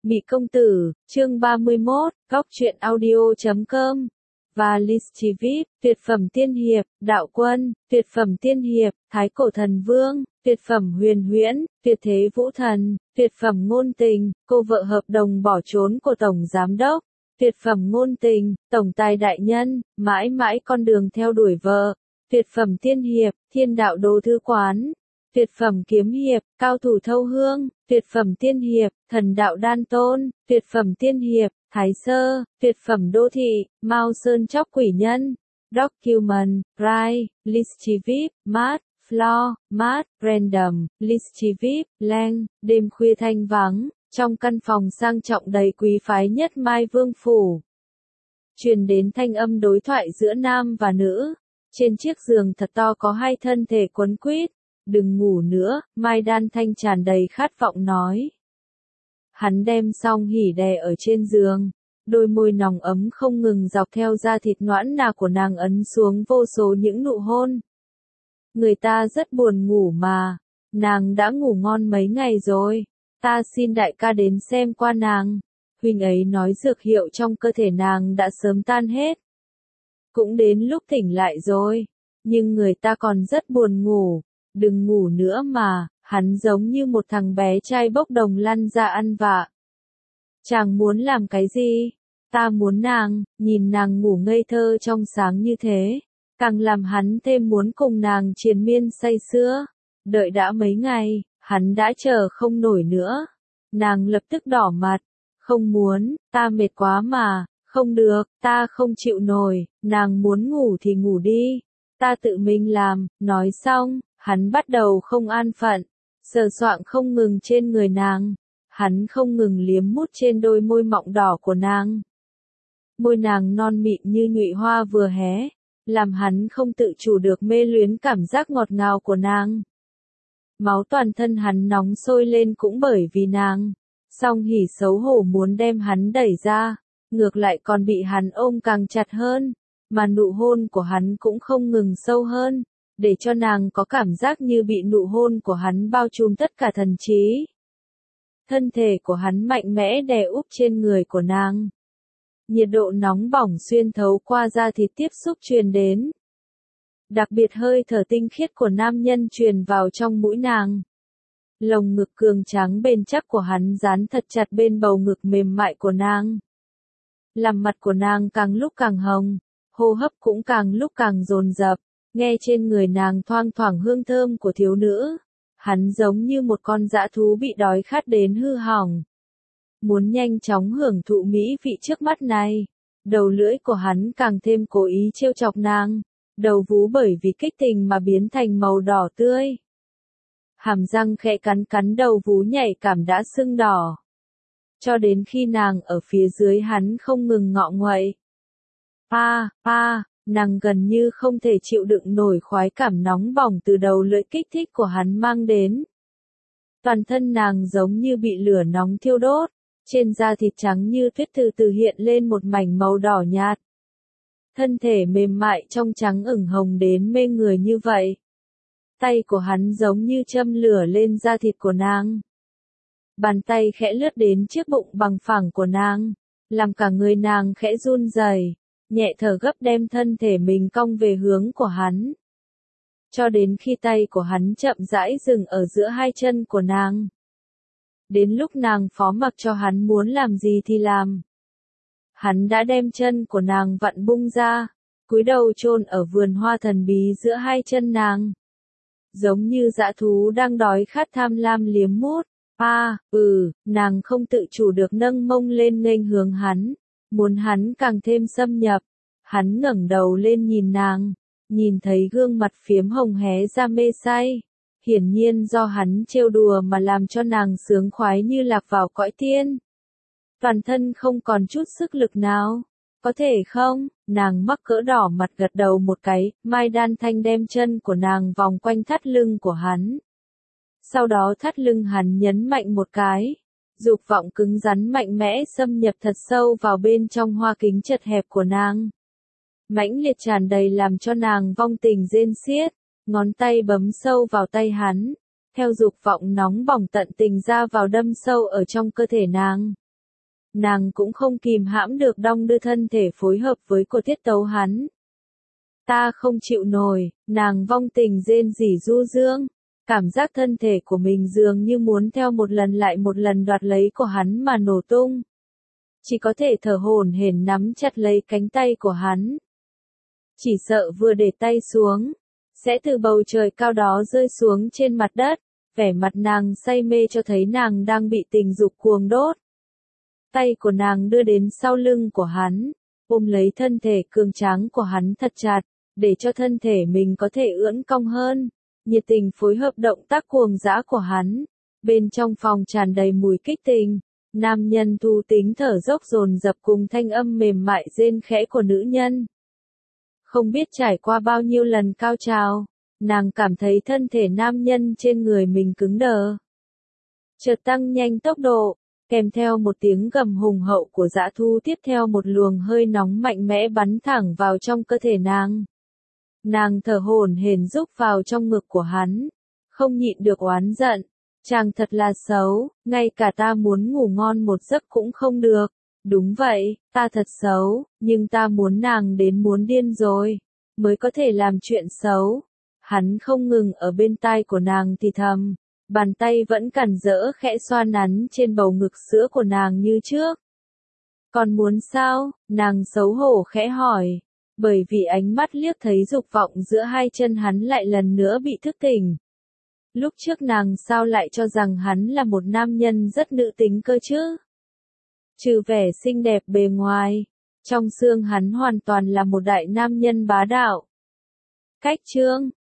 Mị công tử, chương 31, góc truyện audio.com và list VIP, tuyệt phẩm tiên hiệp, đạo quân, tuyệt phẩm tiên hiệp, thái cổ thần vương, tuyệt phẩm huyền huyễn, tuyệt thế vũ thần, tuyệt phẩm ngôn tình, cô vợ hợp đồng bỏ trốn của tổng giám đốc, tuyệt phẩm ngôn tình, tổng tài đại nhân, mãi mãi con đường theo đuổi vợ, tuyệt phẩm tiên hiệp, thiên đạo đồ thư quán, tuyệt phẩm kiếm hiệp, cao thủ thâu hương, tuyệt phẩm tiên hiệp, thần đạo đan tôn, tuyệt phẩm tiên hiệp, thái sơ, tuyệt phẩm đô thị, Mao Sơn chóc quỷ nhân, document, Rai, list VIP, mát, floor, mát, random, list VIP, lang, đêm khuya thanh vắng, trong căn phòng sang trọng đầy quý phái nhất Mai Vương Phủ. Truyền đến thanh âm đối thoại giữa nam và nữ, trên chiếc giường thật to có hai thân thể quấn quýt. Đừng ngủ nữa, Mai Đan Thanh tràn đầy khát vọng nói. Hắn đem xong hỉ đè ở trên giường, đôi môi nóng ấm không ngừng dọc theo da thịt nõn nà của nàng ấn xuống vô số những nụ hôn. Người ta rất buồn ngủ mà, nàng đã ngủ ngon mấy ngày rồi, ta xin đại ca đến xem qua nàng. Huynh ấy nói dược hiệu trong cơ thể nàng đã sớm tan hết. Cũng đến lúc tỉnh lại rồi, nhưng người ta còn rất buồn ngủ. Đừng ngủ nữa mà, hắn giống như một thằng bé trai bốc đồng lăn ra ăn vạ. Chàng muốn làm cái gì? Ta muốn nàng, nhìn nàng ngủ ngây thơ trong sáng như thế, càng làm hắn thêm muốn cùng nàng triền miên say sưa. Đợi đã mấy ngày, hắn đã chờ không nổi nữa. Nàng lập tức đỏ mặt, không muốn, ta mệt quá mà, không được, ta không chịu nổi, nàng muốn ngủ thì ngủ đi, ta tự mình làm. Nói xong, hắn bắt đầu không an phận, sờ soạng không ngừng trên người nàng. Hắn không ngừng liếm mút trên đôi môi mọng đỏ của nàng. Môi nàng non mịn như nhụy hoa vừa hé, làm hắn không tự chủ được mê luyến cảm giác ngọt ngào của nàng. Máu toàn thân hắn nóng sôi lên cũng bởi vì nàng. Song hỉ xấu hổ muốn đem hắn đẩy ra, ngược lại còn bị hắn ôm càng chặt hơn, mà nụ hôn của hắn cũng không ngừng sâu hơn. Để cho nàng có cảm giác như bị nụ hôn của hắn bao trùm tất cả thần trí. Thân thể của hắn mạnh mẽ đè úp trên người của nàng. Nhiệt độ nóng bỏng xuyên thấu qua da thịt tiếp xúc truyền đến. Đặc biệt hơi thở tinh khiết của nam nhân truyền vào trong mũi nàng. Lồng ngực cường tráng bền chắc của hắn dán thật chặt bên bầu ngực mềm mại của nàng. Làm mặt của nàng càng lúc càng hồng, hô hấp cũng càng lúc càng dồn dập. Nghe trên người nàng thoang thoảng hương thơm của thiếu nữ, hắn giống như một con dã thú bị đói khát đến hư hỏng. Muốn nhanh chóng hưởng thụ mỹ vị trước mắt này, đầu lưỡi của hắn càng thêm cố ý trêu chọc nàng, đầu vú bởi vì kích tình mà biến thành màu đỏ tươi. Hàm răng khẽ cắn cắn đầu vú nhạy cảm đã sưng đỏ. Cho đến khi nàng ở phía dưới hắn không ngừng ngọ nguậy. Nàng gần như không thể chịu đựng nổi khoái cảm nóng bỏng từ đầu lưỡi kích thích của hắn mang đến. Toàn thân nàng giống như bị lửa nóng thiêu đốt, trên da thịt trắng như tuyết từ từ hiện lên một mảnh màu đỏ nhạt. Thân thể mềm mại trong trắng ửng hồng đến mê người như vậy. Tay của hắn giống như châm lửa lên da thịt của nàng. Bàn tay khẽ lướt đến chiếc bụng bằng phẳng của nàng, làm cả người nàng khẽ run rẩy. Nhẹ thở gấp đem thân thể mình cong về hướng của hắn. Cho đến khi tay của hắn chậm rãi dừng ở giữa hai chân của nàng. Đến lúc nàng phó mặc cho hắn muốn làm gì thì làm. Hắn đã đem chân của nàng vặn bung ra, cúi đầu chôn ở vườn hoa thần bí giữa hai chân nàng. Giống như dã thú đang đói khát tham lam liếm mút. Nàng không tự chủ được nâng mông lên nghênh hướng hắn. Muốn hắn càng thêm xâm nhập, hắn ngẩng đầu lên nhìn nàng, nhìn thấy gương mặt phiếm hồng hé ra mê say, hiển nhiên do hắn trêu đùa mà làm cho nàng sướng khoái như lạc vào cõi tiên. Toàn thân không còn chút sức lực nào, có thể không? Nàng mắc cỡ đỏ mặt gật đầu một cái, Mai Đan Thanh đem chân của nàng vòng quanh thắt lưng của hắn. Sau đó thắt lưng hắn nhấn mạnh một cái. Dục vọng cứng rắn mạnh mẽ xâm nhập thật sâu vào bên trong hoa kính chật hẹp của nàng. Mãnh liệt tràn đầy làm cho nàng vong tình rên xiết, ngón tay bấm sâu vào tay hắn, theo dục vọng nóng bỏng tận tình ra vào đâm sâu ở trong cơ thể nàng. nàng cũng không kìm hãm được đong đưa thân thể phối hợp với cô tiết tấu hắn. Ta không chịu nổi, nàng vong tình rên rỉ du dương. Cảm giác thân thể của mình dường như muốn theo một lần lại một lần đoạt lấy của hắn mà nổ tung. Chỉ có thể thở hổn hển nắm chặt lấy cánh tay của hắn. Chỉ sợ vừa để tay xuống, sẽ từ bầu trời cao đó rơi xuống trên mặt đất. Vẻ mặt nàng say mê cho thấy nàng đang bị tình dục cuồng đốt. Tay của nàng đưa đến sau lưng của hắn, ôm lấy thân thể cường tráng của hắn thật chặt, để cho thân thể mình có thể ưỡn cong hơn. Nhiệt tình phối hợp động tác cuồng dã của hắn. Bên trong phòng tràn đầy mùi kích tình. Nam nhân thu tính thở dốc dồn dập cùng thanh âm mềm mại rên khẽ của nữ nhân. Không biết trải qua bao nhiêu lần cao trào, nàng cảm thấy thân thể nam nhân trên người mình cứng đờ. Chợt tăng nhanh tốc độ, kèm theo một tiếng gầm hùng hậu của dã thu, tiếp theo một luồng hơi nóng mạnh mẽ bắn thẳng vào trong cơ thể nàng. Nàng thở hổn hển rúc vào trong ngực của hắn, không nhịn được oán giận. Chàng thật là xấu, ngay cả ta muốn ngủ ngon một giấc cũng không được. Đúng vậy, ta thật xấu, nhưng ta muốn nàng đến muốn điên rồi, mới có thể làm chuyện xấu. Hắn không ngừng ở bên tai của nàng thì thầm, bàn tay vẫn cản rỡ khẽ xoa nắn trên bầu ngực sữa của nàng như trước. Còn muốn sao? Nàng xấu hổ khẽ hỏi, bởi vì ánh mắt liếc thấy dục vọng giữa hai chân hắn lại lần nữa bị thức tỉnh. Lúc trước nàng sao lại cho rằng hắn là một nam nhân rất nữ tính cơ chứ? Trừ vẻ xinh đẹp bề ngoài, trong xương hắn hoàn toàn là một đại nam nhân bá đạo. Cách chương